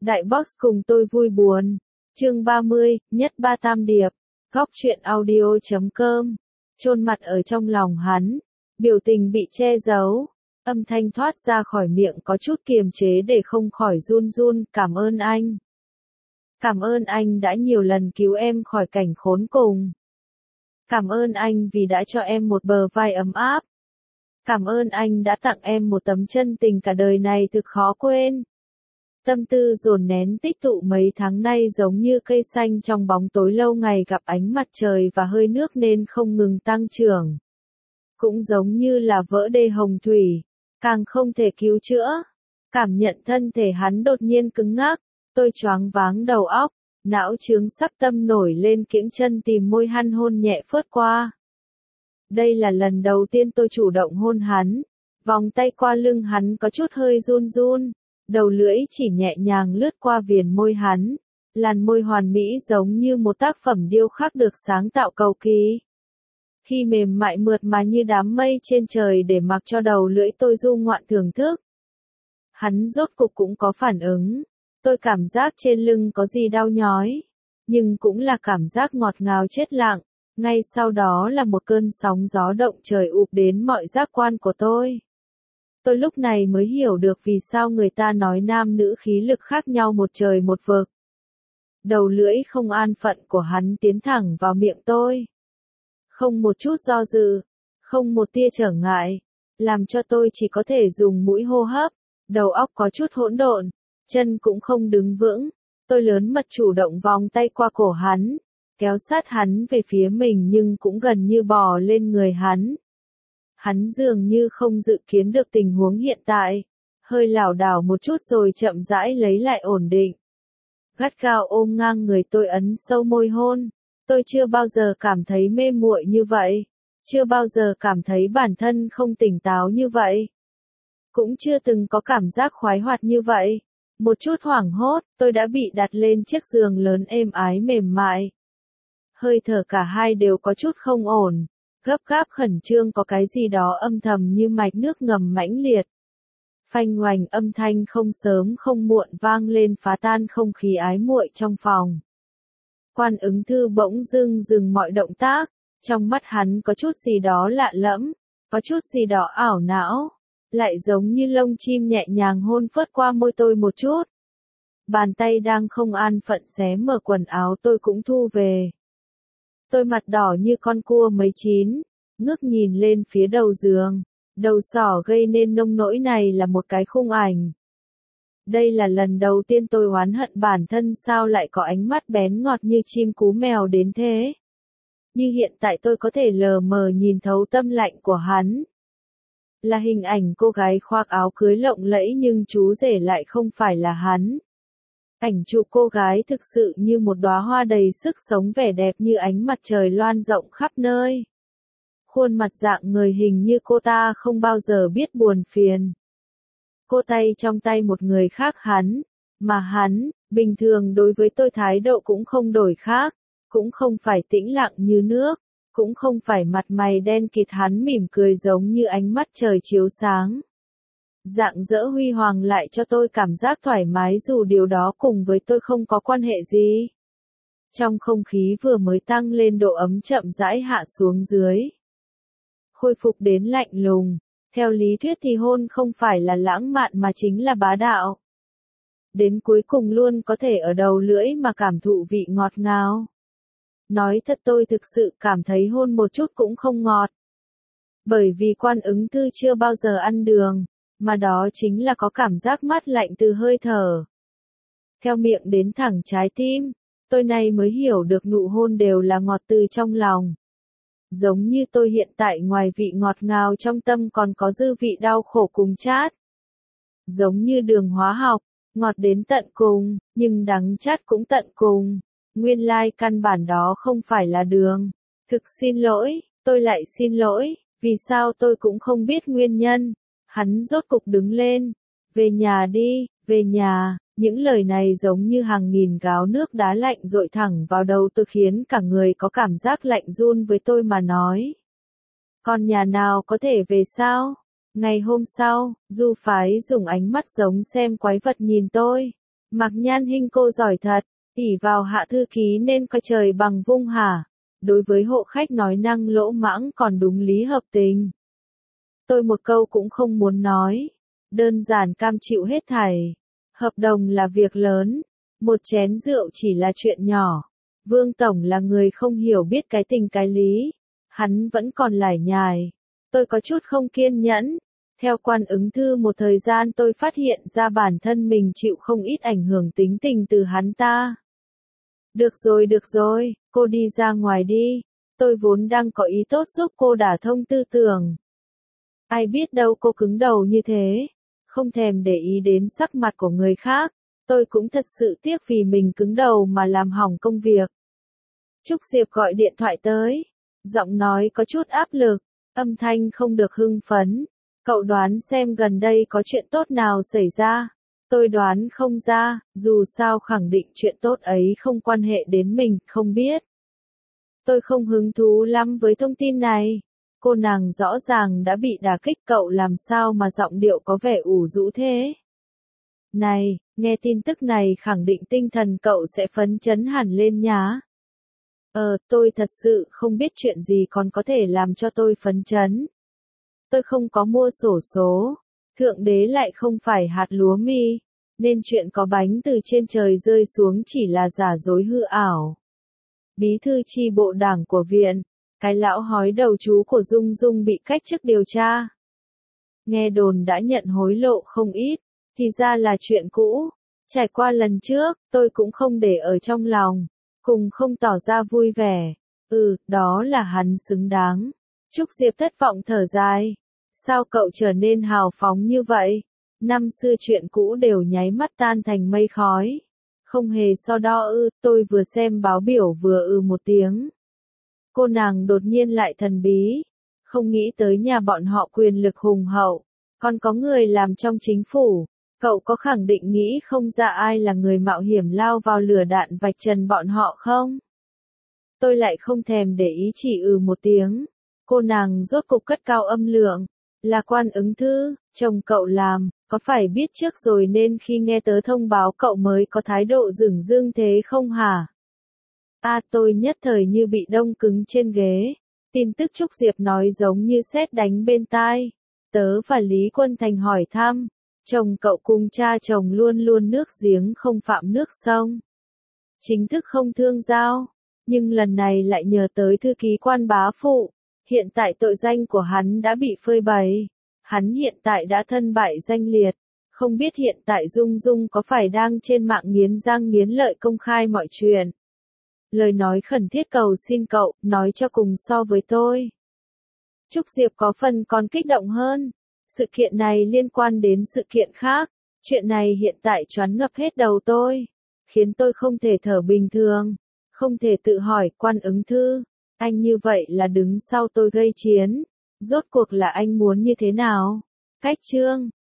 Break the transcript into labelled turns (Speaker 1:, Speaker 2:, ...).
Speaker 1: Đại Boss cùng tôi vui buồn. Chương 30, nhất ba tam điệp. Góc truyện audio.com. Chôn mặt ở trong lòng hắn. Biểu tình bị che giấu. Âm thanh thoát ra khỏi miệng có chút kiềm chế để không khỏi run run. Cảm ơn anh. Cảm ơn anh đã nhiều lần cứu em khỏi cảnh khốn cùng. Cảm ơn anh vì đã cho em một bờ vai ấm áp. Cảm ơn anh đã tặng em một tấm chân tình cả đời này thực khó quên. Tâm tư dồn nén tích tụ mấy tháng nay giống như cây xanh trong bóng tối lâu ngày gặp ánh mặt trời và hơi nước nên không ngừng tăng trưởng. Cũng giống như là vỡ đê hồng thủy, càng không thể cứu chữa. Cảm nhận thân thể hắn đột nhiên cứng ngắc, tôi choáng váng đầu óc, não chướng sắc tâm nổi lên kiễng chân tìm môi hắn hôn nhẹ phớt qua. Đây là lần đầu tiên tôi chủ động hôn hắn, vòng tay qua lưng hắn có chút hơi run run. Đầu lưỡi chỉ nhẹ nhàng lướt qua viền môi hắn, làn môi hoàn mỹ giống như một tác phẩm điêu khắc được sáng tạo cầu kỳ. Khi mềm mại mượt mà như đám mây trên trời để mặc cho đầu lưỡi tôi du ngoạn thưởng thức. Hắn rốt cục cũng có phản ứng, tôi cảm giác trên lưng có gì đau nhói, nhưng cũng là cảm giác ngọt ngào chết lặng, ngay sau đó là một cơn sóng gió động trời ụp đến mọi giác quan của tôi. Tôi lúc này mới hiểu được vì sao người ta nói nam nữ khí lực khác nhau một trời một vực. Đầu lưỡi không an phận của hắn tiến thẳng vào miệng tôi. Không một chút do dự, không một tia trở ngại, làm cho tôi chỉ có thể dùng mũi hô hấp, đầu óc có chút hỗn độn, chân cũng không đứng vững. Tôi lớn mật chủ động vòng tay qua cổ hắn, kéo sát hắn về phía mình nhưng cũng gần như bò lên người hắn. Hắn dường như không dự kiến được tình huống hiện tại, hơi lảo đảo một chút rồi chậm rãi lấy lại ổn định. Gắt gao ôm ngang người tôi ấn sâu môi hôn, tôi chưa bao giờ cảm thấy mê muội như vậy, chưa bao giờ cảm thấy bản thân không tỉnh táo như vậy. Cũng chưa từng có cảm giác khoái hoạt như vậy. Một chút hoảng hốt, tôi đã bị đặt lên chiếc giường lớn êm ái mềm mại. Hơi thở cả hai đều có chút không ổn. Gấp gáp khẩn trương có cái gì đó âm thầm như mạch nước ngầm mãnh liệt. Phanh oành âm thanh không sớm không muộn vang lên phá tan không khí ái muội trong phòng. Quan ứng thư bỗng dưng dừng mọi động tác, trong mắt hắn có chút gì đó lạ lẫm, có chút gì đó ảo não, lại giống như lông chim nhẹ nhàng hôn phớt qua môi tôi một chút. Bàn tay đang không an phận xé mở quần áo tôi cũng thu về. Tôi mặt đỏ như con cua mấy chín, ngước nhìn lên phía đầu giường, đầu sỏ gây nên nông nỗi này là một cái khung ảnh. Đây là lần đầu tiên tôi oán hận bản thân sao lại có ánh mắt bén ngọt như chim cú mèo đến thế. Như hiện tại tôi có thể lờ mờ nhìn thấu tâm lạnh của hắn. Là hình ảnh cô gái khoác áo cưới lộng lẫy nhưng chú rể lại không phải là hắn. Ảnh chụp cô gái thực sự như một đóa hoa đầy sức sống vẻ đẹp như ánh mặt trời loan rộng khắp nơi. Khuôn mặt dạng người hình như cô ta không bao giờ biết buồn phiền. Cô tay trong tay một người khác hắn, mà hắn, bình thường đối với tôi thái độ cũng không đổi khác, cũng không phải tĩnh lặng như nước, cũng không phải mặt mày đen kịt hắn mỉm cười giống như ánh mắt trời chiếu sáng. Rạng rỡ huy hoàng lại cho tôi cảm giác thoải mái dù điều đó cùng với tôi không có quan hệ gì. Trong không khí vừa mới tăng lên độ ấm chậm rãi hạ xuống dưới. Khôi phục đến lạnh lùng, theo lý thuyết thì hôn không phải là lãng mạn mà chính là bá đạo. Đến cuối cùng luôn có thể ở đầu lưỡi mà cảm thụ vị ngọt ngào. Nói thật tôi thực sự cảm thấy hôn một chút cũng không ngọt. Bởi vì Quan ứng thư chưa bao giờ ăn đường. Mà đó chính là có cảm giác mát lạnh từ hơi thở. Theo miệng đến thẳng trái tim, tôi nay mới hiểu được nụ hôn đều là ngọt từ trong lòng. Giống như tôi hiện tại ngoài vị ngọt ngào trong tâm còn có dư vị đau khổ cùng chát. Giống như đường hóa học, ngọt đến tận cùng, nhưng đắng chát cũng tận cùng. Nguyên lai căn bản đó không phải là đường. Thực xin lỗi, tôi lại xin lỗi, vì sao tôi cũng không biết nguyên nhân. Hắn rốt cục đứng lên. Về nhà đi, về nhà. Những lời này giống như hàng nghìn gáo nước đá lạnh dội thẳng vào đầu tôi khiến cả người có cảm giác lạnh run với tôi mà nói. Còn nhà nào có thể về sao? Ngày hôm sau, Du Phái dùng ánh mắt giống xem quái vật nhìn tôi. Mạc Nhan Hinh cô giỏi thật, ỷ vào hạ thư ký nên coi trời bằng vung hả? Đối với hộ khách nói năng lỗ mãng còn đúng lý hợp tình. Tôi một câu cũng không muốn nói, đơn giản cam chịu hết thảy. Hợp đồng là việc lớn, một chén rượu chỉ là chuyện nhỏ. Vương Tổng là người không hiểu biết cái tình cái lý, hắn vẫn còn lải nhải. Tôi có chút không kiên nhẫn. Theo quan ứng thư một thời gian tôi phát hiện ra bản thân mình chịu không ít ảnh hưởng tính tình từ hắn ta. Được rồi, cô đi ra ngoài đi. Tôi vốn đang có ý tốt giúp cô đả thông tư tưởng. Ai biết đâu cô cứng đầu như thế, không thèm để ý đến sắc mặt của người khác. Tôi cũng thật sự tiếc vì mình cứng đầu mà làm hỏng công việc. Trúc Diệp gọi điện thoại tới, giọng nói có chút áp lực, âm thanh không được hưng phấn. Cậu đoán xem gần đây có chuyện tốt nào xảy ra? Tôi đoán không ra, dù sao khẳng định chuyện tốt ấy không quan hệ đến mình, không biết. Tôi không hứng thú lắm với thông tin này. Cô nàng rõ ràng đã bị đả kích, cậu làm sao mà giọng điệu có vẻ ủ rũ thế? Này, nghe tin tức này khẳng định tinh thần cậu sẽ phấn chấn hẳn lên nhá. Tôi thật sự không biết chuyện gì còn có thể làm cho tôi phấn chấn. Tôi không có mua xổ số, thượng đế lại không phải hạt lúa mi, nên chuyện có bánh từ trên trời rơi xuống chỉ là giả dối hư ảo. Bí thư chi bộ đảng của viện, cái lão hói đầu chú của Dung Dung bị cách chức điều tra. Nghe đồn đã nhận hối lộ không ít, thì ra là chuyện cũ. Trải qua lần trước, tôi cũng không để ở trong lòng, cùng không tỏ ra vui vẻ. Đó là hắn xứng đáng. Trúc Diệp thất vọng thở dài. Sao cậu trở nên hào phóng như vậy? Năm xưa chuyện cũ đều nháy mắt tan thành mây khói. Không hề so đo tôi vừa xem báo biểu vừa một tiếng. Cô nàng đột nhiên lại thần bí. Không nghĩ tới nhà bọn họ quyền lực hùng hậu. Còn có người làm trong chính phủ. Cậu có khẳng định nghĩ không ra ai là người mạo hiểm lao vào lửa đạn vạch trần bọn họ không? Tôi lại không thèm để ý, chỉ một tiếng. Cô nàng rốt cục cất cao âm lượng. Là quan ứng thư, chồng cậu làm, có phải biết trước rồi nên khi nghe tớ thông báo cậu mới có thái độ dửng dưng thế không hả? Tôi nhất thời như bị đông cứng trên ghế. Tin tức Trúc Diệp nói giống như sét đánh bên tai. Tớ và Lý Quân Thành hỏi thăm, chồng cậu cùng cha chồng luôn luôn nước giếng không phạm nước sông. Chính thức không thương giao, nhưng lần này lại nhờ tới thư ký quan bá phụ. Hiện tại tội danh của hắn đã bị phơi bày. Hắn hiện tại đã thân bại danh liệt. Không biết hiện tại Dung Dung có phải đang trên mạng nghiến răng nghiến lợi công khai mọi chuyện. Lời nói khẩn thiết cầu xin cậu, nói cho cùng so với tôi. Trúc Diệp có phần còn kích động hơn. Sự kiện này liên quan đến sự kiện khác. Chuyện này hiện tại choáng ngập hết đầu tôi. Khiến tôi không thể thở bình thường. Không thể tự hỏi quan ứng thư. Anh như vậy là đứng sau tôi gây chiến. Rốt cuộc là anh muốn như thế nào? Cách chương